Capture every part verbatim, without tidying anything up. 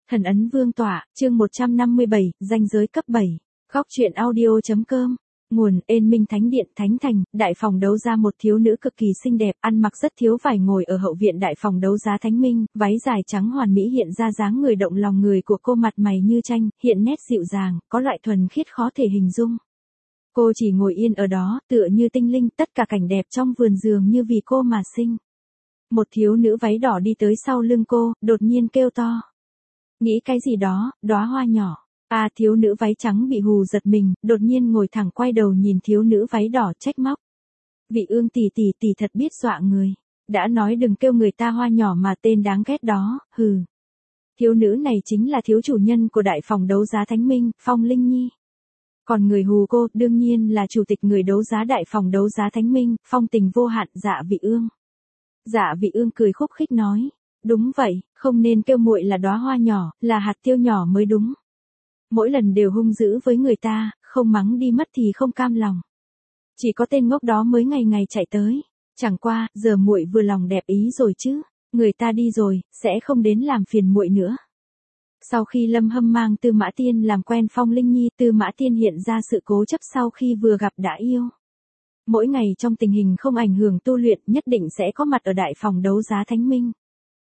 Thần ấn vương tọa, chương một trăm năm mươi bảy, danh giới cấp bảy. Góc truyện audio.com. Nguồn: Ên Minh Thánh Điện Thánh Thành. Đại phòng đấu giá. Một thiếu nữ cực kỳ xinh đẹp, ăn mặc rất thiếu vải ngồi ở hậu viện đại phòng đấu giá Thánh Minh, váy dài trắng hoàn mỹ hiện ra dáng người động lòng người của cô, mặt mày như tranh, hiện nét dịu dàng, có loại thuần khiết khó thể hình dung. Cô chỉ ngồi yên ở đó, tựa như tinh linh, tất cả cảnh đẹp trong vườn dường như vì cô mà sinh. Một thiếu nữ váy đỏ đi tới sau lưng cô, đột nhiên kêu to. Nghĩ cái gì đó, đóa hoa nhỏ. À, thiếu nữ váy trắng bị hù giật mình, đột nhiên ngồi thẳng quay đầu nhìn thiếu nữ váy đỏ trách móc. Vị ương tỷ tỷ tỷ thật biết dọa người. Đã nói đừng kêu người ta hoa nhỏ mà tên đáng ghét đó, hừ. Thiếu nữ này chính là thiếu chủ nhân của đại phòng đấu giá Thánh Minh, Phong Linh Nhi. Còn người hù cô, đương nhiên là chủ tịch người đấu giá đại phòng đấu giá Thánh Minh, Phong Tình Vô Hạn, Dạ Vị Ương. Dạ Vị Ương cười khúc khích nói. Đúng vậy, không nên kêu muội là đóa hoa nhỏ, là hạt tiêu nhỏ mới đúng. Mỗi lần đều hung dữ với người ta, không mắng đi mất thì không cam lòng. Chỉ có tên ngốc đó mới ngày ngày chạy tới. Chẳng qua, giờ muội vừa lòng đẹp ý rồi chứ. Người ta đi rồi, sẽ không đến làm phiền muội nữa. Sau khi Lâm Hâm mang Tư Mã Tiên làm quen Phong Linh Nhi, Tư Mã Tiên hiện ra sự cố chấp sau khi vừa gặp đã yêu. Mỗi ngày trong tình hình không ảnh hưởng tu luyện nhất định sẽ có mặt ở đại phòng đấu giá Thánh Minh.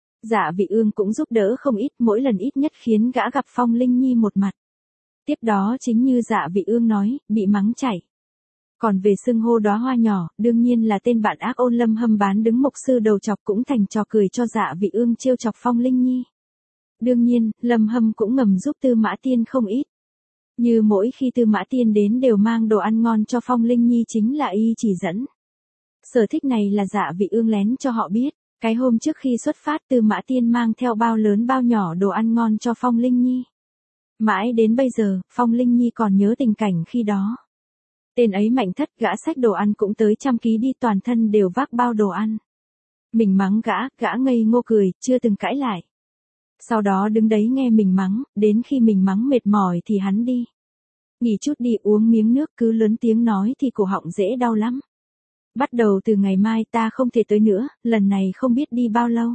Dạ Vị Ương cũng giúp đỡ không ít, mỗi lần ít nhất khiến gã gặp Phong Linh Nhi một mặt. Tiếp đó chính như Dạ Vị Ương nói, bị mắng chảy. Còn về xưng hô đóa hoa nhỏ, đương nhiên là tên bạn ác ôn Lâm Hâm bán đứng mục sư đầu chọc cũng thành trò cười cho Dạ Vị Ương trêu chọc Phong Linh Nhi. Đương nhiên, Lâm Hâm cũng ngầm giúp Tư Mã Tiên không ít. Như mỗi khi Tư Mã Tiên đến đều mang đồ ăn ngon cho Phong Linh Nhi chính là y chỉ dẫn. Sở thích này là Dạ Vị Ương lén cho họ biết. Cái hôm trước khi xuất phát Tư Mã Tiên mang theo bao lớn bao nhỏ đồ ăn ngon cho Phong Linh Nhi. Mãi đến bây giờ, Phong Linh Nhi còn nhớ tình cảnh khi đó. Tên ấy mạnh thất, gã xách đồ ăn cũng tới trăm ký đi, toàn thân đều vác bao đồ ăn. Mình mắng gã, gã ngây ngô cười, chưa từng cãi lại. Sau đó đứng đấy nghe mình mắng, đến khi mình mắng mệt mỏi thì hắn đi. Nghỉ chút đi, uống miếng nước, cứ lớn tiếng nói thì cổ họng dễ đau lắm. Bắt đầu từ ngày mai ta không thể tới nữa, lần này không biết đi bao lâu.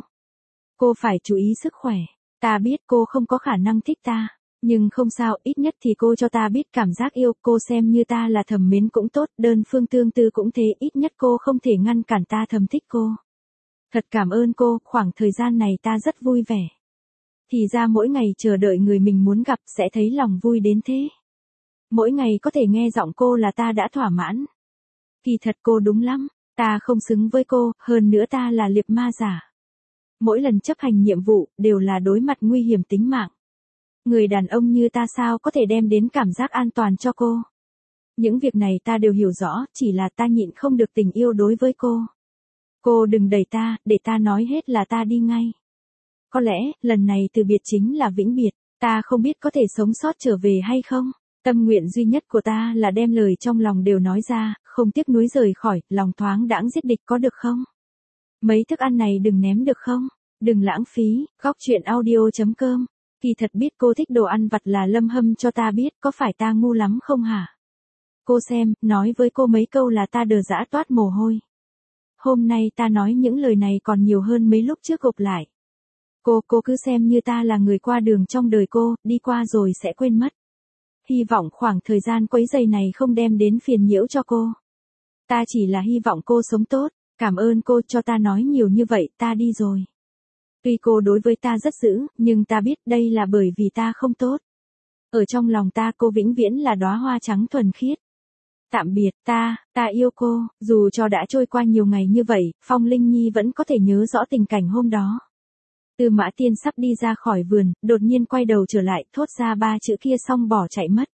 Cô phải chú ý sức khỏe. Ta biết cô không có khả năng thích ta. Nhưng không sao, ít nhất thì cô cho ta biết cảm giác yêu, cô xem như ta là thầm mến cũng tốt, đơn phương tương tư cũng thế, ít nhất cô không thể ngăn cản ta thầm thích cô. Thật cảm ơn cô, khoảng thời gian này ta rất vui vẻ. Thì ra mỗi ngày chờ đợi người mình muốn gặp sẽ thấy lòng vui đến thế. Mỗi ngày có thể nghe giọng cô là ta đã thỏa mãn. Kỳ thật cô đúng lắm, ta không xứng với cô, hơn nữa ta là liệp ma giả. Mỗi lần chấp hành nhiệm vụ, đều là đối mặt nguy hiểm tính mạng. Người đàn ông như ta sao có thể đem đến cảm giác an toàn cho cô. Những việc này ta đều hiểu rõ, chỉ là ta nhịn không được tình yêu đối với cô. Cô đừng đẩy ta, để ta nói hết là ta đi ngay. Có lẽ, lần này từ biệt chính là vĩnh biệt, ta không biết có thể sống sót trở về hay không. Tâm nguyện duy nhất của ta là đem lời trong lòng đều nói ra, không tiếc nuối rời khỏi, lòng thoáng đãng giết địch có được không? Mấy thức ăn này đừng ném được không? Đừng lãng phí. Góc truyện audio.com. Kỳ thật biết cô thích đồ ăn vặt là Lâm Hâm cho ta biết, có phải ta ngu lắm không hả? Cô xem, nói với cô mấy câu là ta đờ dã toát mồ hôi. Hôm nay ta nói những lời này còn nhiều hơn mấy lúc trước gộp lại. Cô, cô cứ xem như ta là người qua đường trong đời cô, đi qua rồi sẽ quên mất. Hy vọng khoảng thời gian quấy rầy này không đem đến phiền nhiễu cho cô. Ta chỉ là hy vọng cô sống tốt, cảm ơn cô cho ta nói nhiều như vậy, ta đi rồi. Tuy cô đối với ta rất dữ, nhưng ta biết đây là bởi vì ta không tốt. Ở trong lòng ta cô vĩnh viễn là đóa hoa trắng thuần khiết. Tạm biệt, ta, ta yêu cô, dù cho đã trôi qua nhiều ngày như vậy, Phong Linh Nhi vẫn có thể nhớ rõ tình cảnh hôm đó. Tư Mã Tiên sắp đi ra khỏi vườn, đột nhiên quay đầu trở lại, thốt ra ba chữ kia xong bỏ chạy mất.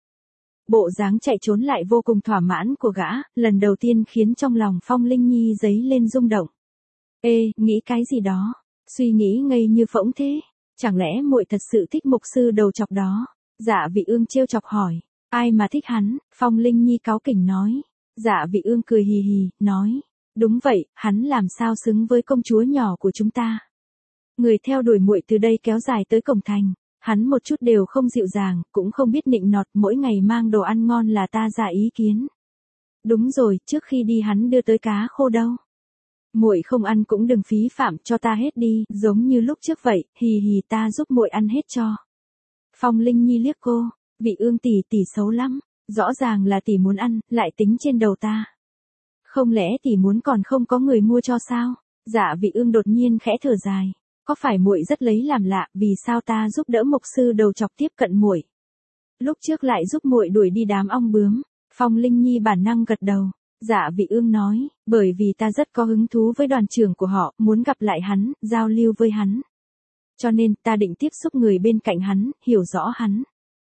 Bộ dáng chạy trốn lại vô cùng thỏa mãn của gã, lần đầu tiên khiến trong lòng Phong Linh Nhi dấy lên rung động. Ê, nghĩ cái gì đó? Suy nghĩ ngây như phỗng thế. Chẳng lẽ muội thật sự thích mục sư đầu chọc đó? Dạ Vị Ương trêu chọc hỏi. Ai mà thích hắn? Phong Linh Nhi cáu kỉnh nói. Dạ Vị Ương cười hì hì, nói. Đúng vậy, hắn làm sao xứng với công chúa nhỏ của chúng ta. Người theo đuổi muội từ đây kéo dài tới cổng thành. Hắn một chút đều không dịu dàng, cũng không biết nịnh nọt, mỗi ngày mang đồ ăn ngon là ta ra ý kiến. Đúng rồi, trước khi đi hắn đưa tới cá khô đâu. Muội không ăn cũng đừng phí phạm cho ta hết đi, giống như lúc trước vậy, hì hì ta giúp muội ăn hết cho. Phong Linh Nhi liếc cô, Vị Ương tỷ tỷ xấu lắm, rõ ràng là tỷ muốn ăn, lại tính trên đầu ta. Không lẽ tỷ muốn còn không có người mua cho sao? Dạ Vị Ương đột nhiên khẽ thở dài, có phải muội rất lấy làm lạ, vì sao ta giúp đỡ mục sư đầu chọc tiếp cận muội? Lúc trước lại giúp muội đuổi đi đám ong bướm. Phong Linh Nhi bản năng gật đầu. Dạ Vị Ương nói, bởi vì ta rất có hứng thú với đoàn trưởng của họ, muốn gặp lại hắn, giao lưu với hắn. Cho nên ta định tiếp xúc người bên cạnh hắn, hiểu rõ hắn.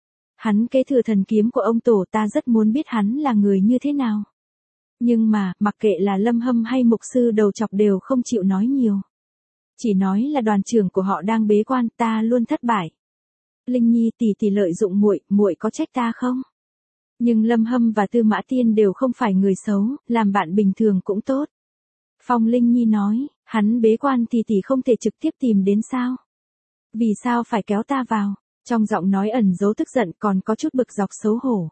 Hắn kế thừa thần kiếm của ông tổ, ta rất muốn biết hắn là người như thế nào. Nhưng mà, mặc kệ là Lâm Hâm hay mục sư đầu chọc đều không chịu nói nhiều. Chỉ nói là đoàn trưởng của họ đang bế quan, ta luôn thất bại. Linh Nhi tỷ tỷ lợi dụng muội, muội có trách ta không? Nhưng Lâm Hâm và Tư Mã Tiên đều không phải người xấu, làm bạn bình thường cũng tốt. Phong Linh Nhi nói, hắn bế quan thì tỷ không thể trực tiếp tìm đến sao? Vì sao phải kéo ta vào? Trong giọng nói ẩn giấu tức giận, còn có chút bực dọc xấu hổ.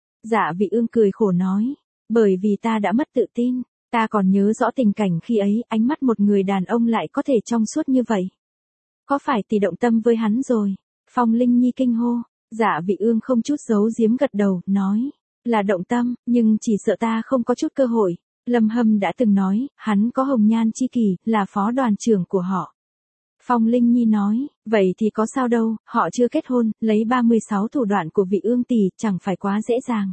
Dạ Vị Ương cười khổ nói, bởi vì ta đã mất tự tin, ta còn nhớ rõ tình cảnh khi ấy, ánh mắt một người đàn ông lại có thể trong suốt như vậy. Có phải tỷ động tâm với hắn rồi? Phong Linh Nhi kinh hô. Dạ Vị Ương không chút giấu giếm gật đầu, nói, là động tâm, nhưng chỉ sợ ta không có chút cơ hội. Lâm Hâm đã từng nói, hắn có hồng nhan chi kỷ, là phó đoàn trưởng của họ. Phong Linh Nhi nói, vậy thì có sao đâu, họ chưa kết hôn, lấy ba mươi sáu thủ đoạn của Vị Ương tỷ, chẳng phải quá dễ dàng.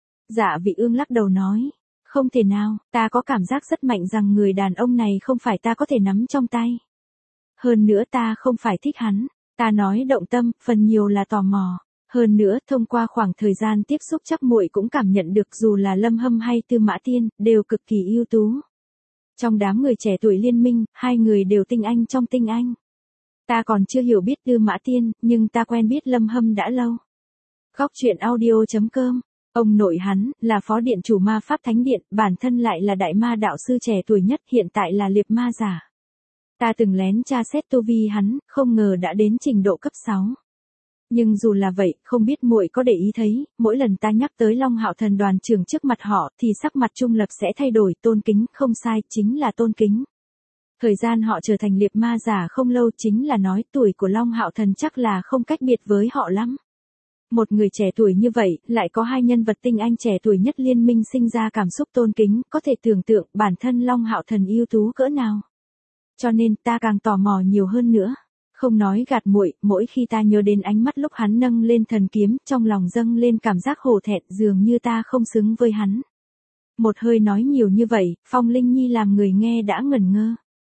Dạ Vị Ương lắc đầu nói, không thể nào, ta có cảm giác rất mạnh rằng người đàn ông này không phải ta có thể nắm trong tay. Hơn nữa ta không phải thích hắn. Ta nói động tâm, phần nhiều là tò mò. Hơn nữa, thông qua khoảng thời gian tiếp xúc chắc muội cũng cảm nhận được dù là Lâm Hâm hay Tư Mã Tiên, đều cực kỳ ưu tú. Trong đám người trẻ tuổi liên minh, hai người đều tinh anh trong tinh anh. Ta còn chưa hiểu biết Tư Mã Tiên, nhưng ta quen biết Lâm Hâm đã lâu. Góc truyện audio chấm com. Ông nội hắn, là phó điện chủ ma pháp thánh điện, bản thân lại là đại ma đạo sư trẻ tuổi nhất, hiện tại là liệp ma giả. Ta từng lén tra xét tu vi hắn, không ngờ đã đến trình độ cấp sáu. Nhưng dù là vậy, không biết muội có để ý thấy, mỗi lần ta nhắc tới Long Hạo Thần đoàn trưởng trước mặt họ, thì sắc mặt Trung Lập sẽ thay đổi, tôn kính, không sai, chính là tôn kính. Thời gian họ trở thành liệp ma giả không lâu, chính là nói tuổi của Long Hạo Thần chắc là không cách biệt với họ lắm. Một người trẻ tuổi như vậy, lại có hai nhân vật tinh anh trẻ tuổi nhất liên minh sinh ra cảm xúc tôn kính, có thể tưởng tượng bản thân Long Hạo Thần ưu tú cỡ nào. Cho nên ta càng tò mò nhiều hơn nữa. Không nói gạt muội, mỗi khi ta nhớ đến ánh mắt lúc hắn nâng lên thần kiếm, trong lòng dâng lên cảm giác hổ thẹn, dường như ta không xứng với hắn. Một hơi nói nhiều như vậy, Phong Linh Nhi làm người nghe đã ngẩn ngơ.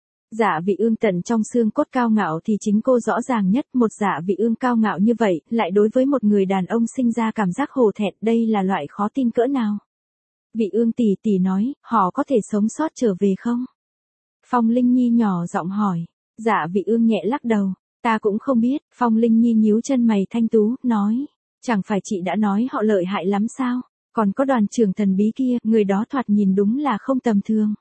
Dạ Vị Ương tận trong xương cốt cao ngạo thì chính cô rõ ràng nhất, một Dạ Vị Ương cao ngạo như vậy, lại đối với một người đàn ông sinh ra cảm giác hổ thẹn, đây là loại khó tin cỡ nào. Vị Ương tỷ tỷ nói, họ có thể sống sót trở về không? Phong Linh Nhi nhỏ giọng hỏi. Dạ Vị Ương nhẹ lắc đầu, ta cũng không biết. Phong Linh Nhi nhíu chân mày thanh tú, nói, chẳng phải chị đã nói họ lợi hại lắm sao? Còn có đoàn trưởng thần bí kia, người đó thoạt nhìn đúng là không tầm thường.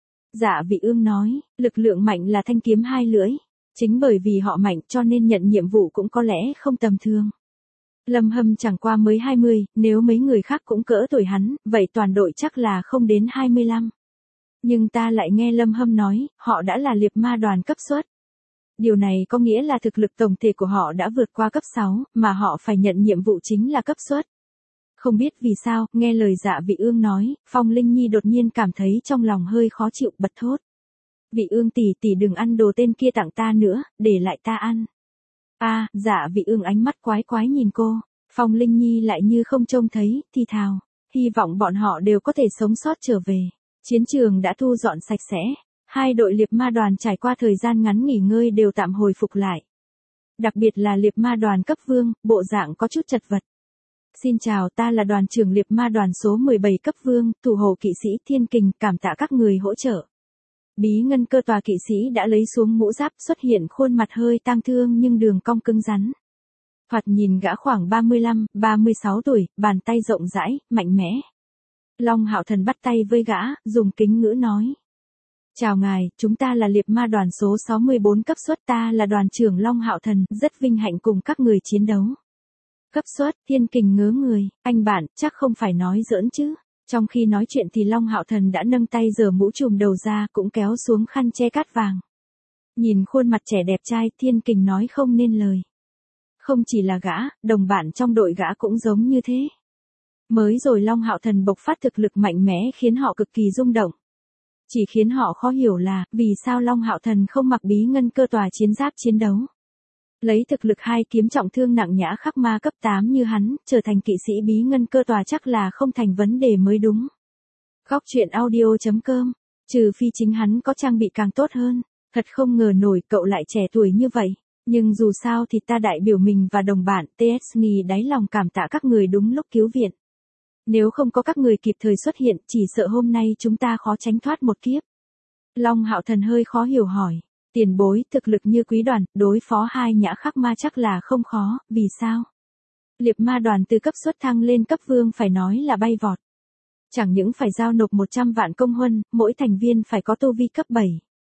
Dạ Vị Ương nói, lực lượng mạnh là thanh kiếm hai lưỡi. Chính bởi vì họ mạnh cho nên nhận nhiệm vụ cũng có lẽ không tầm thường. Lâm Hâm chẳng qua mới hai mươi, nếu mấy người khác cũng cỡ tuổi hắn, vậy toàn đội chắc là không đến hai mươi lăm. Nhưng ta lại nghe Lâm Hâm nói, họ đã là liệp ma đoàn cấp suất. Điều này có nghĩa là thực lực tổng thể của họ đã vượt qua cấp sáu, mà họ phải nhận nhiệm vụ chính là cấp suất. Không biết vì sao, nghe lời Dạ Vị Ương nói, Phong Linh Nhi đột nhiên cảm thấy trong lòng hơi khó chịu, bật thốt. Vị Ương tỷ tỷ đừng ăn đồ tên kia tặng ta nữa, để lại ta ăn. A, à, Dạ Vị Ương ánh mắt quái quái nhìn cô, Phong Linh Nhi lại như không trông thấy, thì thào, hy vọng bọn họ đều có thể sống sót trở về. Chiến trường đã thu dọn sạch sẽ, hai đội liệp ma đoàn trải qua thời gian ngắn nghỉ ngơi đều tạm hồi phục lại. Đặc biệt là liệp ma đoàn cấp vương, bộ dạng có chút chật vật. Xin chào, ta là đoàn trưởng liệp ma đoàn số mười bảy cấp vương, thủ hộ kỵ sĩ Thiên Kình, cảm tạ các người hỗ trợ. Bí ngân cơ tòa kỵ sĩ đã lấy xuống mũ giáp, xuất hiện khuôn mặt hơi tang thương nhưng đường cong cứng rắn. Thoạt nhìn gã khoảng ba mươi lăm, ba mươi sáu tuổi, bàn tay rộng rãi, mạnh mẽ. Long Hạo Thần bắt tay với gã, dùng kính ngữ nói. Chào ngài, chúng ta là liệp ma đoàn số sáu mươi bốn cấp suất, ta là đoàn trưởng Long Hạo Thần, rất vinh hạnh cùng các người chiến đấu. Cấp suất, Thiên Kình ngớ người, anh bạn, chắc không phải nói giỡn chứ. Trong khi nói chuyện thì Long Hạo Thần đã nâng tay giở mũ trùm đầu ra, cũng kéo xuống khăn che cát vàng. Nhìn khuôn mặt trẻ đẹp trai, Thiên Kình nói không nên lời. Không chỉ là gã, đồng bạn trong đội gã cũng giống như thế. Mới rồi Long Hạo Thần bộc phát thực lực mạnh mẽ khiến họ cực kỳ rung động. Chỉ khiến họ khó hiểu là, vì sao Long Hạo Thần không mặc bí ngân cơ tòa chiến giáp chiến đấu. Lấy thực lực hai kiếm trọng thương nặng nhã khắc ma cấp tám như hắn, trở thành kỵ sĩ bí ngân cơ tòa chắc là không thành vấn đề mới đúng. Góc truyện audio.com, trừ phi chính hắn có trang bị càng tốt hơn. Thật không ngờ nổi cậu lại trẻ tuổi như vậy. Nhưng dù sao thì ta đại biểu mình và đồng bạn tê ét en i đáy lòng cảm tạ các người đúng lúc cứu viện. Nếu không có các người kịp thời xuất hiện, chỉ sợ hôm nay chúng ta khó tránh thoát một kiếp. Long Hạo Thần hơi khó hiểu hỏi. Tiền bối, thực lực như quý đoàn, đối phó hai nhã khắc ma chắc là không khó, vì sao? Liệp ma đoàn từ cấp xuất thăng lên cấp vương phải nói là bay vọt. Chẳng những phải giao nộp một trăm vạn công huân, mỗi thành viên phải có tu vi cấp bảy.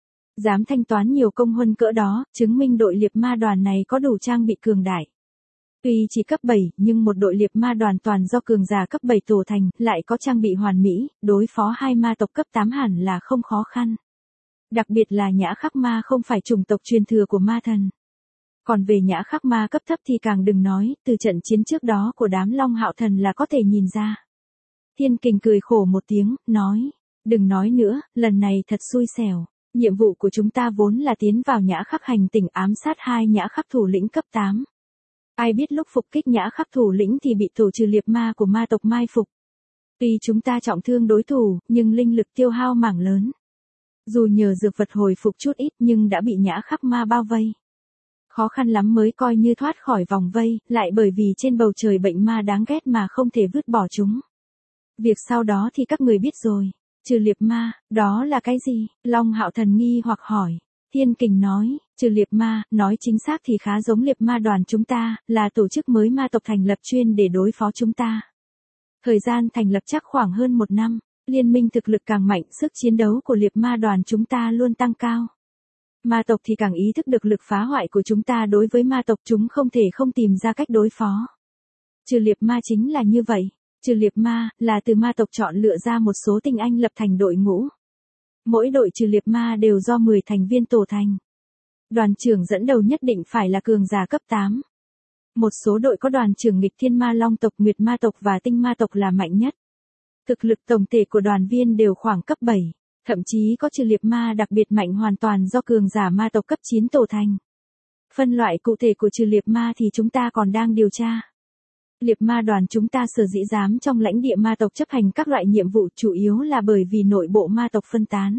Dám thanh toán nhiều công huân cỡ đó, chứng minh đội liệp ma đoàn này có đủ trang bị cường đại. Tuy chỉ cấp bảy, nhưng một đội liệp ma đoàn toàn do cường giả cấp bảy tổ thành, lại có trang bị hoàn mỹ, đối phó hai ma tộc cấp tám hẳn là không khó khăn. Đặc biệt là nhã khắc ma không phải chủng tộc truyền thừa của ma thần. Còn về nhã khắc ma cấp thấp thì càng đừng nói, từ trận chiến trước đó của đám Long Hạo Thần là có thể nhìn ra. Thiên Kình cười khổ một tiếng, nói, đừng nói nữa, lần này thật xui xẻo. Nhiệm vụ của chúng ta vốn là tiến vào nhã khắc hành tỉnh ám sát hai nhã khắc thủ lĩnh cấp tám. Ai biết lúc phục kích nhã khắc thủ lĩnh thì bị tổ trừ liệp ma của ma tộc mai phục. Tuy chúng ta trọng thương đối thủ, nhưng linh lực tiêu hao mảng lớn. Dù nhờ dược vật hồi phục chút ít nhưng đã bị nhã khắc ma bao vây. Khó khăn lắm mới coi như thoát khỏi vòng vây, lại bởi vì trên bầu trời bệnh ma đáng ghét mà không thể vứt bỏ chúng. Việc sau đó thì các người biết rồi. Trừ liệp ma, đó là cái gì? Long Hạo Thần nghi hoặc hỏi. Thiên Kình nói, trừ liệp ma, nói chính xác thì khá giống liệp ma đoàn chúng ta, là tổ chức mới ma tộc thành lập chuyên để đối phó chúng ta. Thời gian thành lập chắc khoảng hơn một năm, liên minh thực lực càng mạnh, sức chiến đấu của liệp ma đoàn chúng ta luôn tăng cao. Ma tộc thì càng ý thức được lực phá hoại của chúng ta đối với ma tộc, chúng không thể không tìm ra cách đối phó. Trừ liệp ma chính là như vậy. Trừ liệp ma, là từ ma tộc chọn lựa ra một số tinh anh lập thành đội ngũ. Mỗi đội trừ liệp ma đều do mười thành viên tổ thành. Đoàn trưởng dẫn đầu nhất định phải là cường giả cấp tám. Một số đội có đoàn trưởng nghịch thiên ma long tộc, nguyệt ma tộc và tinh ma tộc là mạnh nhất. Thực lực tổng thể của đoàn viên đều khoảng cấp bảy. Thậm chí có trừ liệp ma đặc biệt mạnh hoàn toàn do cường giả ma tộc cấp chín tổ thành. Phân loại cụ thể của trừ liệp ma thì chúng ta còn đang điều tra. Liệp ma đoàn chúng ta sở dĩ dám trong lãnh địa ma tộc chấp hành các loại nhiệm vụ chủ yếu là bởi vì nội bộ ma tộc phân tán.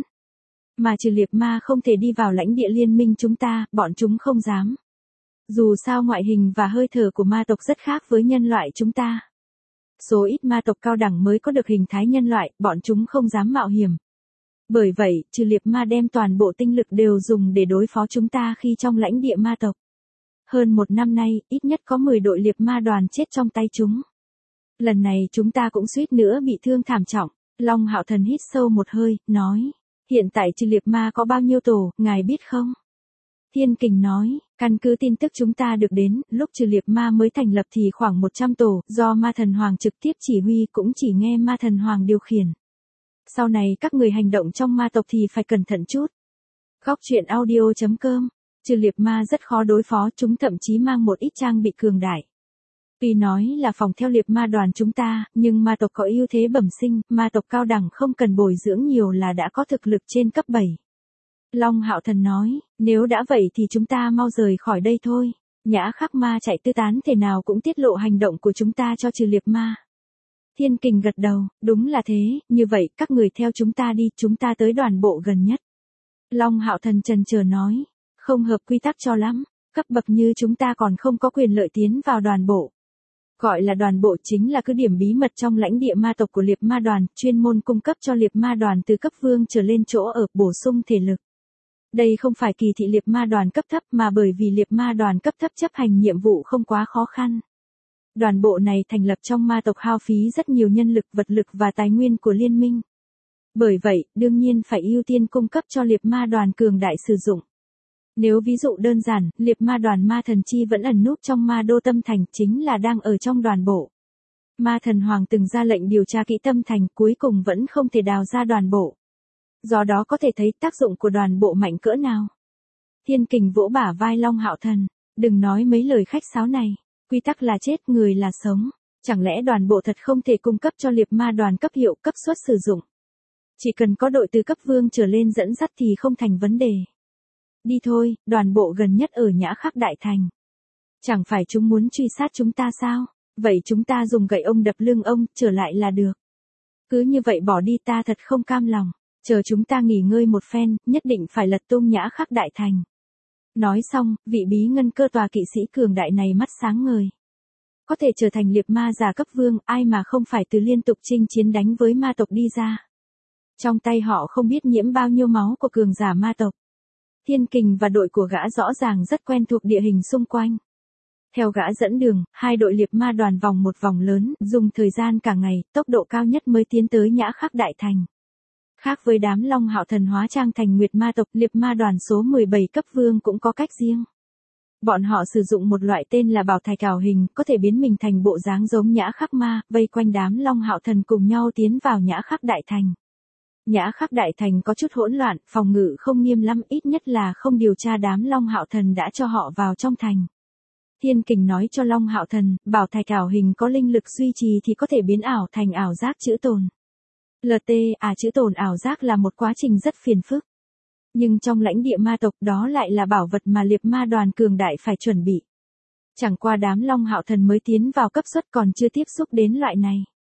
Mà trừ liệp ma không thể đi vào lãnh địa liên minh chúng ta, bọn chúng không dám. Dù sao ngoại hình và hơi thở của ma tộc rất khác với nhân loại chúng ta. Số ít ma tộc cao đẳng mới có được hình thái nhân loại, bọn chúng không dám mạo hiểm. Bởi vậy, trừ liệp ma đem toàn bộ tinh lực đều dùng để đối phó chúng ta khi trong lãnh địa ma tộc. Hơn một năm nay, ít nhất có mười đội liệp ma đoàn chết trong tay chúng. Lần này chúng ta cũng suýt nữa bị thương thảm trọng. Long Hạo Thần hít sâu một hơi, nói. Hiện tại trừ liệp ma có bao nhiêu tổ, ngài biết không? Thiên Kình nói, căn cứ tin tức chúng ta được đến, lúc trừ liệp ma mới thành lập thì khoảng một trăm tổ, do ma thần hoàng trực tiếp chỉ huy cũng chỉ nghe ma thần hoàng điều khiển. Sau này các người hành động trong ma tộc thì phải cẩn thận chút. Góc truyện audio.com, trừ liệp ma rất khó đối phó, chúng thậm chí mang một ít trang bị cường đại. Tuy nói là phòng theo liệp ma đoàn chúng ta, nhưng ma tộc có ưu thế bẩm sinh, ma tộc cao đẳng không cần bồi dưỡng nhiều là đã có thực lực trên cấp bảy. Long Hạo Thần nói, nếu đã vậy thì chúng ta mau rời khỏi đây thôi. Nhã khắc ma chạy tứ tán thể nào cũng tiết lộ hành động của chúng ta cho trừ liệp ma. Thiên Kình gật đầu, đúng là thế, như vậy các người theo chúng ta đi, chúng ta tới đoàn bộ gần nhất. Long Hạo Thần trần chờ nói, không hợp quy tắc cho lắm, cấp bậc như chúng ta còn không có quyền lợi tiến vào đoàn bộ. Gọi là đoàn bộ chính là cứ điểm bí mật trong lãnh địa ma tộc của liệp ma đoàn, chuyên môn cung cấp cho liệp ma đoàn từ cấp vương trở lên chỗ ở, bổ sung thể lực. Đây không phải kỳ thị liệp ma đoàn cấp thấp mà bởi vì liệp ma đoàn cấp thấp chấp hành nhiệm vụ không quá khó khăn. Đoàn bộ này thành lập trong ma tộc hao phí rất nhiều nhân lực, vật lực và tài nguyên của liên minh. Bởi vậy, đương nhiên phải ưu tiên cung cấp cho liệp ma đoàn cường đại sử dụng. Nếu ví dụ đơn giản, liệp ma đoàn ma thần chi vẫn ẩn núp trong ma đô tâm thành, chính là đang ở trong đoàn bộ. Ma thần hoàng từng ra lệnh điều tra kỹ tâm thành, cuối cùng vẫn không thể đào ra đoàn bộ. Do đó có thể thấy tác dụng của đoàn bộ mạnh cỡ nào. Thiên Kình vỗ bả vai Long Hạo Thần. Đừng nói mấy lời khách sáo này. Quy tắc là chết, người là sống. Chẳng lẽ đoàn bộ thật không thể cung cấp cho liệt ma đoàn cấp hiệu cấp suất sử dụng? Chỉ cần có đội từ cấp vương trở lên dẫn dắt thì không thành vấn đề. Đi thôi, đoàn bộ gần nhất ở Nhã Khắc Đại Thành. Chẳng phải chúng muốn truy sát chúng ta sao? Vậy chúng ta dùng gậy ông đập lưng ông, trở lại là được. Cứ như vậy bỏ đi, ta thật không cam lòng. Chờ chúng ta nghỉ ngơi một phen, nhất định phải lật tung Nhã Khắc Đại Thành. Nói xong, vị bí ngân cơ tòa kỵ sĩ cường đại này mắt sáng ngời. Có thể trở thành liệt ma giả cấp vương, ai mà không phải từ liên tục chinh chiến đánh với ma tộc đi ra. Trong tay họ không biết nhiễm bao nhiêu máu của cường giả ma tộc. Thiên Kình và đội của gã rõ ràng rất quen thuộc địa hình xung quanh. Theo gã dẫn đường, hai đội liệt ma đoàn vòng một vòng lớn, dùng thời gian cả ngày, tốc độ cao nhất mới tiến tới Nhã Khắc Đại Thành. Khác với đám Long Hạo Thần hóa trang thành nguyệt ma tộc, liệt ma đoàn số mười bảy cấp vương cũng có cách riêng. Bọn họ sử dụng một loại tên là bảo thạch ảo hình, có thể biến mình thành bộ dáng giống Nhã Khắc ma, vây quanh đám Long Hạo Thần cùng nhau tiến vào Nhã Khắc Đại Thành. Nhã Khắc Đại Thành có chút hỗn loạn, phòng ngự không nghiêm lắm, ít nhất là không điều tra đám Long Hạo Thần đã cho họ vào trong thành. Thiên Kình nói cho Long Hạo Thần, bảo thạch ảo hình có linh lực duy trì thì có thể biến ảo thành ảo giác chữ tồn. lờ tê, à chữ tồn ảo giác là một quá trình rất phiền phức. Nhưng trong lãnh địa ma tộc đó lại là bảo vật mà liệt ma đoàn cường đại phải chuẩn bị. Chẳng qua đám Long Hạo Thần mới tiến vào cấp suất còn chưa tiếp xúc đến loại này.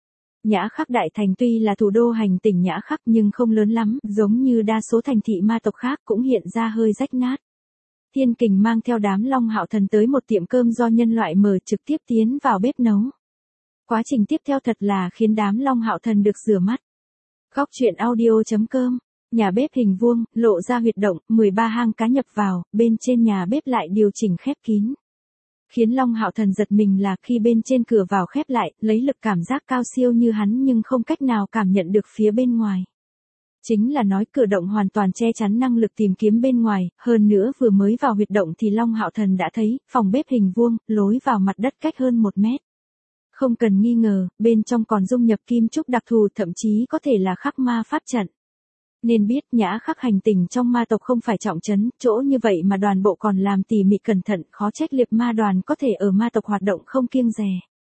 Nhã Khắc Đại Thành tuy là thủ đô hành tỉnh Nhã Khắc nhưng không lớn lắm, giống như đa số thành thị ma tộc khác cũng hiện ra hơi rách nát. Thiên Kình mang theo đám Long Hạo Thần tới một tiệm cơm do nhân loại mở, trực tiếp tiến vào bếp nấu. Quá trình tiếp theo thật là khiến đám Long Hạo Thần được rửa mắt. Góc truyện audio chấm com. Nhà bếp hình vuông, lộ ra huyệt động, mười ba hang cá nhập vào, bên trên nhà bếp lại điều chỉnh khép kín. Khiến Long Hạo Thần giật mình là khi bên trên cửa vào khép lại, lấy lực cảm giác cao siêu như hắn nhưng không cách nào cảm nhận được phía bên ngoài. Chính là nói cửa động hoàn toàn che chắn năng lực tìm kiếm bên ngoài, hơn nữa vừa mới vào huyệt động thì Long Hạo Thần đã thấy, phòng bếp hình vuông, lối vào mặt đất cách hơn một mét. Không cần nghi ngờ, bên trong còn dung nhập kim trúc đặc thù, thậm chí có thể là khắc ma pháp trận. Nên biết Nhã Khắc hành tỉnh trong ma tộc không phải trọng trấn, chỗ như vậy mà đoàn bộ còn làm tỉ mỉ cẩn thận, khó trách liệt ma đoàn có thể ở ma tộc hoạt động không kiêng dè.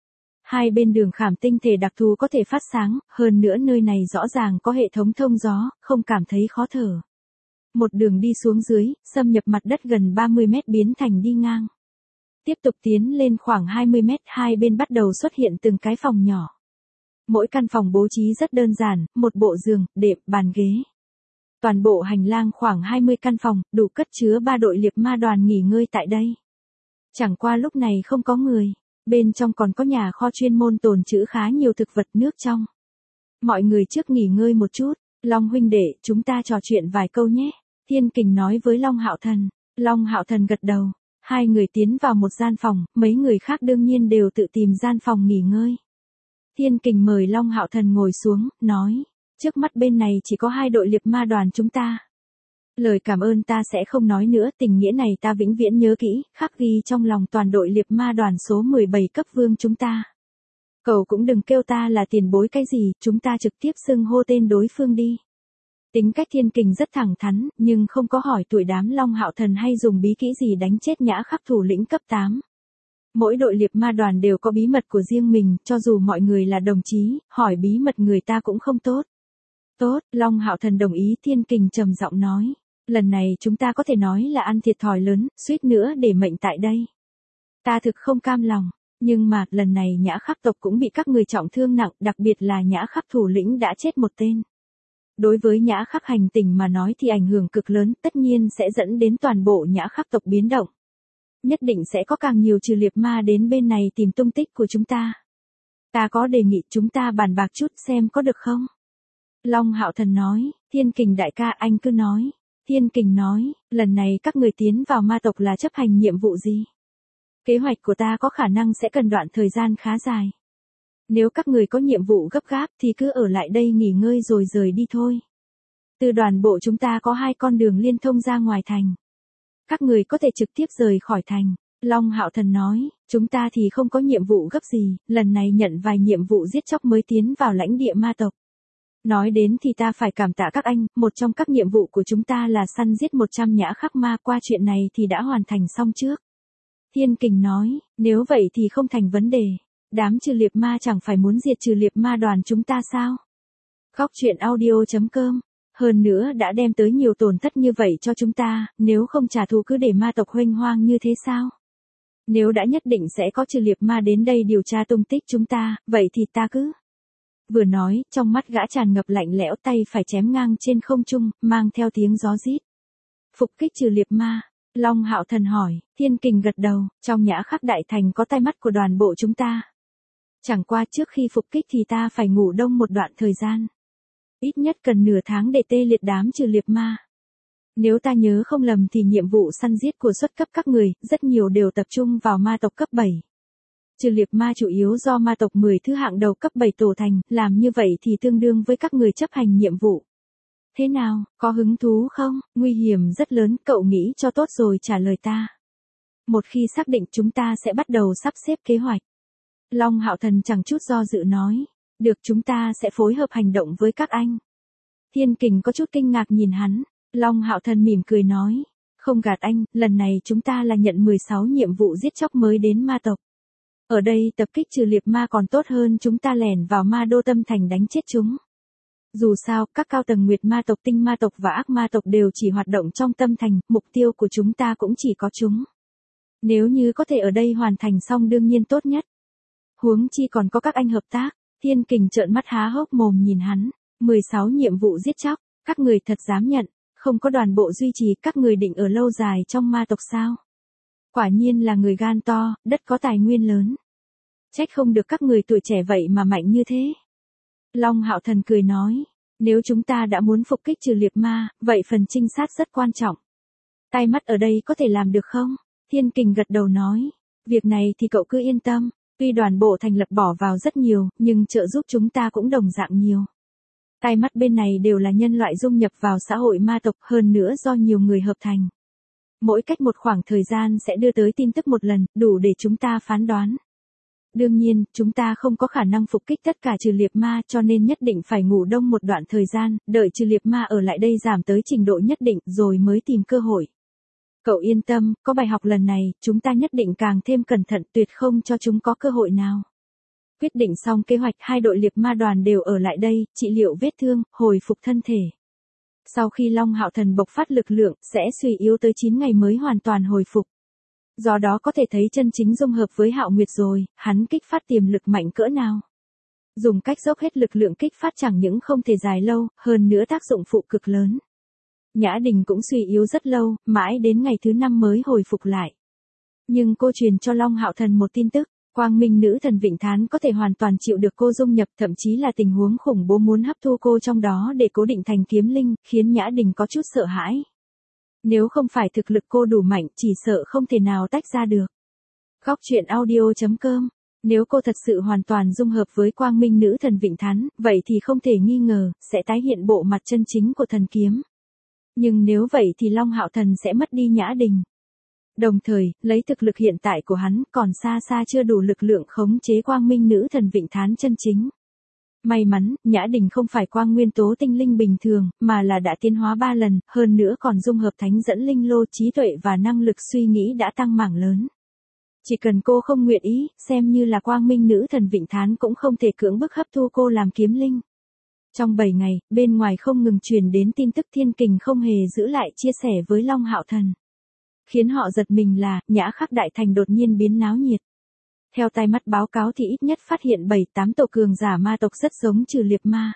Hai bên đường khảm tinh thể đặc thù có thể phát sáng, hơn nữa nơi này rõ ràng có hệ thống thông gió, không cảm thấy khó thở. Một đường đi xuống dưới, xâm nhập mặt đất gần ba mươi mét biến thành đi ngang. Tiếp tục tiến lên khoảng hai mươi mét, hai bên bắt đầu xuất hiện từng cái phòng nhỏ. Mỗi căn phòng bố trí rất đơn giản, một bộ giường, đệm, bàn ghế. Toàn bộ hành lang khoảng hai mươi căn phòng, đủ cất chứa ba đội liệt ma đoàn nghỉ ngơi tại đây. Chẳng qua lúc này không có người, bên trong còn có nhà kho chuyên môn tồn trữ khá nhiều thực vật nước trong. Mọi người trước nghỉ ngơi một chút, Long huynh đệ, chúng ta trò chuyện vài câu nhé. Thiên Kình nói với Long Hạo Thần. Long Hạo Thần gật đầu, hai người tiến vào một gian phòng, mấy người khác đương nhiên đều tự tìm gian phòng nghỉ ngơi. Thiên Kình mời Long Hạo Thần ngồi xuống, nói. Trước mắt bên này chỉ có hai đội liệt ma đoàn chúng ta. Lời cảm ơn ta sẽ không nói nữa, tình nghĩa này ta vĩnh viễn nhớ kỹ, khắc ghi trong lòng toàn đội liệt ma đoàn số mười bảy cấp vương chúng ta. Cậu cũng đừng kêu ta là tiền bối cái gì, chúng ta trực tiếp xưng hô tên đối phương đi. Tính cách Thiên Kình rất thẳng thắn, nhưng không có hỏi tuổi đám Long Hạo Thần hay dùng bí kỹ gì đánh chết Nhã Khắc thủ lĩnh cấp tám. Mỗi đội liệt ma đoàn đều có bí mật của riêng mình, cho dù mọi người là đồng chí, hỏi bí mật người ta cũng không tốt. Tốt, Long Hạo Thần đồng ý. Thiên Kình trầm giọng nói. Lần này chúng ta có thể nói là ăn thiệt thòi lớn, suýt nữa để mệnh tại đây. Ta thực không cam lòng, nhưng mà lần này Nhã Khắc tộc cũng bị các người trọng thương nặng, đặc biệt là Nhã Khắc thủ lĩnh đã chết một tên. Đối với Nhã Khắc hành tỉnh mà nói thì ảnh hưởng cực lớn, tất nhiên sẽ dẫn đến toàn bộ Nhã Khắc tộc biến động. Nhất định sẽ có càng nhiều trừ liệt ma đến bên này tìm tung tích của chúng ta. Ta có đề nghị chúng ta bàn bạc chút xem có được không? Long Hạo Thần nói. Thiên Kình đại ca, anh cứ nói. Thiên Kình nói, lần này các người tiến vào ma tộc là chấp hành nhiệm vụ gì? Kế hoạch của ta có khả năng sẽ cần đoạn thời gian khá dài. Nếu các người có nhiệm vụ gấp gáp thì cứ ở lại đây nghỉ ngơi rồi rời đi thôi. Từ đoàn bộ chúng ta có hai con đường liên thông ra ngoài thành. Các người có thể trực tiếp rời khỏi thành. Long Hạo Thần nói, chúng ta thì không có nhiệm vụ gấp gì, lần này nhận vài nhiệm vụ giết chóc mới tiến vào lãnh địa ma tộc. Nói đến thì ta phải cảm tạ các anh, một trong các nhiệm vụ của chúng ta là săn giết một trăm Nhã Khắc ma, qua chuyện này thì đã hoàn thành xong trước. Thiên Kình nói, nếu vậy thì không thành vấn đề. Đám trừ liệp ma chẳng phải muốn diệt trừ liệp ma đoàn chúng ta sao? Khóc chuyện audio.com. Hơn nữa đã đem tới nhiều tổn thất như vậy cho chúng ta, nếu không trả thù cứ để ma tộc huênh hoang như thế sao? Nếu đã nhất định sẽ có trừ liệp ma đến đây điều tra tung tích chúng ta, vậy thì ta cứ... Vừa nói, trong mắt gã tràn ngập lạnh lẽo, tay phải chém ngang trên không trung, mang theo tiếng gió rít. Phục kích trừ liệp ma. Long Hạo Thần hỏi, Thiên Kình gật đầu, trong Nhã Khắc Đại Thành có tai mắt của đoàn bộ chúng ta. Chẳng qua trước khi phục kích thì ta phải ngủ đông một đoạn thời gian. Ít nhất cần nửa tháng để tê liệt đám trừ liệp ma. Nếu ta nhớ không lầm thì nhiệm vụ săn giết của xuất cấp các người, rất nhiều đều tập trung vào ma tộc cấp bảy. Trừ liệp ma chủ yếu do ma tộc mười thứ hạng đầu cấp bảy tổ thành, làm như vậy thì tương đương với các người chấp hành nhiệm vụ. Thế nào, có hứng thú không? Nguy hiểm rất lớn, cậu nghĩ cho tốt rồi trả lời ta. Một khi xác định chúng ta sẽ bắt đầu sắp xếp kế hoạch. Long Hạo Thần chẳng chút do dự nói. Được, chúng ta sẽ phối hợp hành động với các anh. Thiên Kình có chút kinh ngạc nhìn hắn. Long Hạo Thần mỉm cười nói. Không gạt anh, lần này chúng ta là nhận mười sáu nhiệm vụ giết chóc mới đến ma tộc. Ở đây tập kích trừ liệp ma còn tốt hơn chúng ta lẻn vào ma đô tâm thành đánh chết chúng. Dù sao, các cao tầng nguyệt ma tộc, tinh ma tộc và ác ma tộc đều chỉ hoạt động trong tâm thành, mục tiêu của chúng ta cũng chỉ có chúng. Nếu như có thể ở đây hoàn thành xong đương nhiên tốt nhất. Huống chi còn có các anh hợp tác. Thiên Kình trợn mắt há hốc mồm nhìn hắn. mười sáu nhiệm vụ giết chóc, các người thật dám nhận, không có đoàn bộ duy trì các người định ở lâu dài trong ma tộc sao? Quả nhiên là người gan to, đất có tài nguyên lớn. Trách không được các người tuổi trẻ vậy mà mạnh như thế. Long Hạo Thần cười nói, nếu chúng ta đã muốn phục kích trừ liệp ma, vậy phần trinh sát rất quan trọng. Tai mắt ở đây có thể làm được không? Thiên Kình gật đầu nói, việc này thì cậu cứ yên tâm, tuy đoàn bộ thành lập bỏ vào rất nhiều, nhưng trợ giúp chúng ta cũng đồng dạng nhiều. Tai mắt bên này đều là nhân loại dung nhập vào xã hội ma tộc, hơn nữa do nhiều người hợp thành. Mỗi cách một khoảng thời gian sẽ đưa tới tin tức một lần, đủ để chúng ta phán đoán. Đương nhiên, chúng ta không có khả năng phục kích tất cả trừ liệp ma cho nên nhất định phải ngủ đông một đoạn thời gian, đợi trừ liệp ma ở lại đây giảm tới trình độ nhất định rồi mới tìm cơ hội. Cậu yên tâm, có bài học lần này, chúng ta nhất định càng thêm cẩn thận, tuyệt không cho chúng có cơ hội nào. Quyết định xong kế hoạch, hai đội liệp ma đoàn đều ở lại đây, trị liệu vết thương, hồi phục thân thể. Sau khi Long Hạo Thần bộc phát lực lượng, sẽ suy yếu tới chín ngày mới hoàn toàn hồi phục. Do đó có thể thấy chân chính dung hợp với Hạo Nguyệt rồi, hắn kích phát tiềm lực mạnh cỡ nào. Dùng cách dốc hết lực lượng kích phát chẳng những không thể dài lâu, hơn nữa tác dụng phụ cực lớn. Nhã Đình cũng suy yếu rất lâu, mãi đến ngày thứ năm mới hồi phục lại. Nhưng cô truyền cho Long Hạo Thần một tin tức, Quang Minh nữ thần Vịnh Thán có thể hoàn toàn chịu được cô dung nhập, thậm chí là tình huống khủng bố muốn hấp thu cô trong đó để cố định thành kiếm linh, khiến Nhã Đình có chút sợ hãi. Nếu không phải thực lực cô đủ mạnh, chỉ sợ không thể nào tách ra được. Khóc chuyện audio.com. Nếu cô thật sự hoàn toàn dung hợp với Quang Minh nữ thần Vịnh Thán, vậy thì không thể nghi ngờ, sẽ tái hiện bộ mặt chân chính của thần kiếm. Nhưng nếu vậy thì Long Hạo Thần sẽ mất đi Nhã Đình. Đồng thời, lấy thực lực hiện tại của hắn còn xa xa chưa đủ lực lượng khống chế Quang Minh nữ thần Vịnh Thán chân chính. May mắn, Nhã Đình không phải quang nguyên tố tinh linh bình thường, mà là đã tiến hóa ba lần, hơn nữa còn dung hợp thánh dẫn linh lô, trí tuệ và năng lực suy nghĩ đã tăng mảng lớn. Chỉ cần cô không nguyện ý, xem như là Quang Minh nữ thần Vịnh Thán cũng không thể cưỡng bức hấp thu cô làm kiếm linh. Trong bảy ngày, bên ngoài không ngừng truyền đến tin tức Thiên Kình không hề giữ lại chia sẻ với Long Hạo Thần. Khiến họ giật mình là, Nhã Khắc Đại Thành đột nhiên biến náo nhiệt. Theo tai mắt báo cáo thì ít nhất phát hiện bảy tám tổ cường giả ma tộc rất giống trừ liệp ma.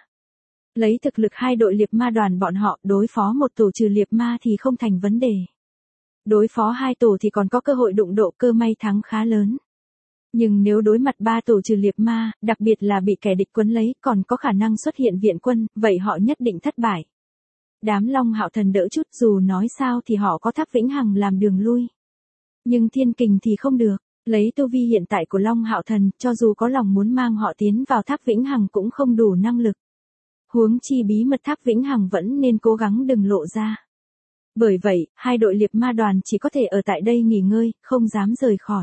Lấy thực lực hai đội liệp ma đoàn bọn họ đối phó một tổ trừ liệp ma thì không thành vấn đề. Đối phó hai tổ thì còn có cơ hội đụng độ, cơ may thắng khá lớn. Nhưng nếu đối mặt ba tổ trừ liệp ma, đặc biệt là bị kẻ địch quấn lấy, còn có khả năng xuất hiện viện quân, vậy họ nhất định thất bại. Đám Long Hạo Thần đỡ chút, dù nói sao thì họ có Tháp Vĩnh Hằng làm đường lui. Nhưng Thiên Kình thì không được. Lấy tu vi hiện tại của Long Hạo Thần, cho dù có lòng muốn mang họ tiến vào Tháp Vĩnh Hằng cũng không đủ năng lực. Huống chi bí mật Tháp Vĩnh Hằng vẫn nên cố gắng đừng lộ ra. Bởi vậy, hai đội liệp ma đoàn chỉ có thể ở tại đây nghỉ ngơi, không dám rời khỏi.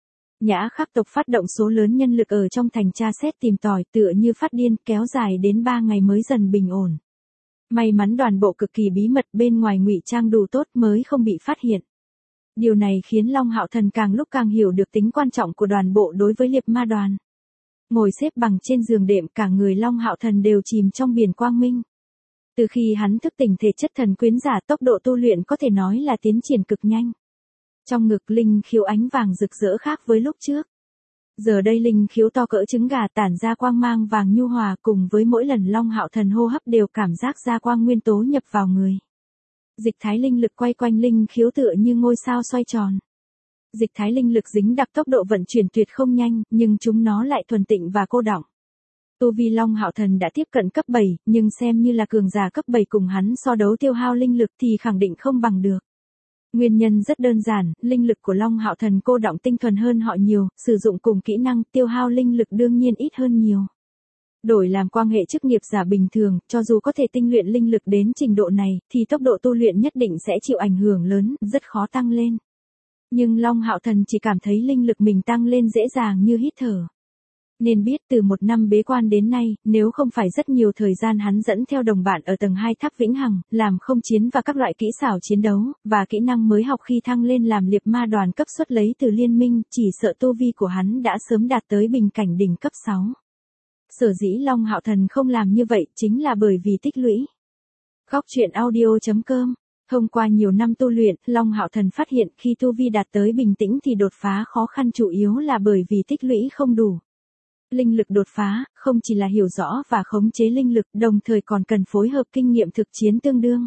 Nhã Khắc tộc phát động số lớn nhân lực ở trong thành tra xét tìm tòi, tựa như phát điên, kéo dài đến ba ngày mới dần bình ổn. May mắn đoàn bộ cực kỳ bí mật bên ngoài ngụy trang đủ tốt mới không bị phát hiện. Điều này khiến Long Hạo Thần càng lúc càng hiểu được tính quan trọng của đoàn bộ đối với liệt ma đoàn. Ngồi xếp bằng trên giường đệm, cả người Long Hạo Thần đều chìm trong biển quang minh. Từ khi hắn thức tỉnh thể chất thần quyến giả, tốc độ tu luyện có thể nói là tiến triển cực nhanh. Trong ngực linh khiếu ánh vàng rực rỡ khác với lúc trước. Giờ đây linh khiếu to cỡ trứng gà tản ra quang mang vàng nhu hòa, cùng với mỗi lần Long Hạo Thần hô hấp đều cảm giác ra quang nguyên tố nhập vào người. Dịch thái linh lực quay quanh linh khiếu tựa như ngôi sao xoay tròn. Dịch thái linh lực dính đặc tốc độ vận chuyển tuyệt không nhanh, nhưng chúng nó lại thuần tịnh và cô đọng. Tu vi Long Hạo Thần đã tiếp cận cấp bảy, nhưng xem như là cường giả cấp bảy cùng hắn so đấu tiêu hao linh lực thì khẳng định không bằng được. Nguyên nhân rất đơn giản, linh lực của Long Hạo Thần cô đọng tinh thuần hơn họ nhiều, sử dụng cùng kỹ năng, tiêu hao linh lực đương nhiên ít hơn nhiều. Đổi làm quan hệ chức nghiệp giả bình thường, cho dù có thể tinh luyện linh lực đến trình độ này, thì tốc độ tu luyện nhất định sẽ chịu ảnh hưởng lớn, rất khó tăng lên. Nhưng Long Hạo Thần chỉ cảm thấy linh lực mình tăng lên dễ dàng như hít thở. Nên biết từ một năm bế quan đến nay, nếu không phải rất nhiều thời gian hắn dẫn theo đồng bạn ở tầng hai tháp Vĩnh Hằng, làm không chiến và các loại kỹ xảo chiến đấu, và kỹ năng mới học khi thăng lên làm liệt ma đoàn cấp xuất lấy từ liên minh, chỉ sợ tu vi của hắn đã sớm đạt tới bình cảnh đỉnh cấp sáu. Sở dĩ Long Hạo Thần không làm như vậy chính là bởi vì tích lũy. Góc truyện audio chấm com. Thông qua nhiều năm tu luyện, Long Hạo Thần phát hiện khi tu vi đạt tới bình tĩnh thì đột phá khó khăn chủ yếu là bởi vì tích lũy không đủ. Linh lực đột phá, không chỉ là hiểu rõ và khống chế linh lực, đồng thời còn cần phối hợp kinh nghiệm thực chiến tương đương.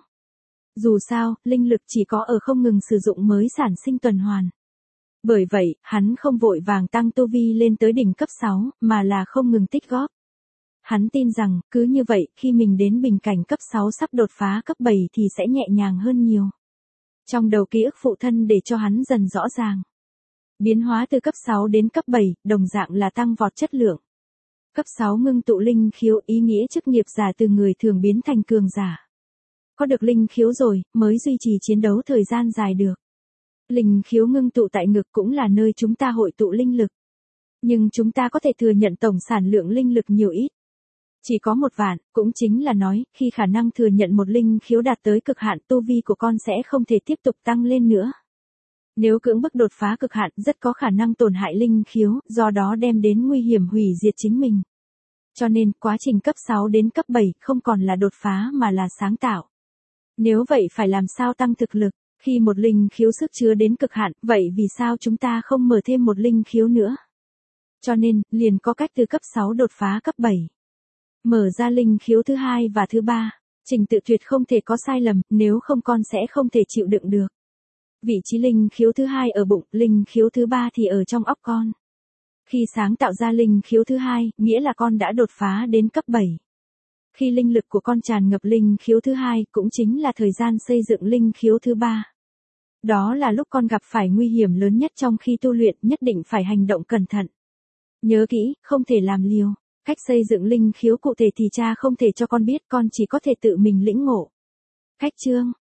Dù sao, linh lực chỉ có ở không ngừng sử dụng mới sản sinh tuần hoàn. Bởi vậy, hắn không vội vàng tăng tu vi lên tới đỉnh cấp sáu, mà là không ngừng tích góp. Hắn tin rằng, cứ như vậy, khi mình đến bình cảnh cấp sáu sắp đột phá cấp bảy thì sẽ nhẹ nhàng hơn nhiều. Trong đầu ký ức phụ thân để cho hắn dần rõ ràng. Biến hóa từ cấp sáu đến cấp bảy, đồng dạng là tăng vọt chất lượng. Cấp sáu ngưng tụ linh khiếu, ý nghĩa chức nghiệp giả từ người thường biến thành cường giả. Có được linh khiếu rồi, mới duy trì chiến đấu thời gian dài được. Linh khiếu ngưng tụ tại ngực cũng là nơi chúng ta hội tụ linh lực. Nhưng chúng ta có thể thừa nhận tổng sản lượng linh lực nhiều ít. Chỉ có một vạn, cũng chính là nói, khi khả năng thừa nhận một linh khiếu đạt tới cực hạn, tu vi của con sẽ không thể tiếp tục tăng lên nữa. Nếu cưỡng bức đột phá cực hạn, rất có khả năng tổn hại linh khiếu, do đó đem đến nguy hiểm hủy diệt chính mình. Cho nên, quá trình cấp sáu đến cấp bảy không còn là đột phá mà là sáng tạo. Nếu vậy phải làm sao tăng thực lực? Khi một linh khiếu sức chứa đến cực hạn, vậy vì sao chúng ta không mở thêm một linh khiếu nữa? Cho nên, liền có cách từ cấp sáu đột phá cấp bảy. Mở ra linh khiếu thứ hai và thứ ba. Trình tự tuyệt không thể có sai lầm, nếu không con sẽ không thể chịu đựng được. Vị trí linh khiếu thứ hai ở bụng, linh khiếu thứ ba thì ở trong óc con. Khi sáng tạo ra linh khiếu thứ hai, nghĩa là con đã đột phá đến cấp bảy. Khi linh lực của con tràn ngập linh khiếu thứ hai, cũng chính là thời gian xây dựng linh khiếu thứ ba. Đó là lúc con gặp phải nguy hiểm lớn nhất trong khi tu luyện, nhất định phải hành động cẩn thận. Nhớ kỹ, không thể làm liều. Cách xây dựng linh khiếu cụ thể thì cha không thể cho con biết, con chỉ có thể tự mình lĩnh ngộ. Cách chương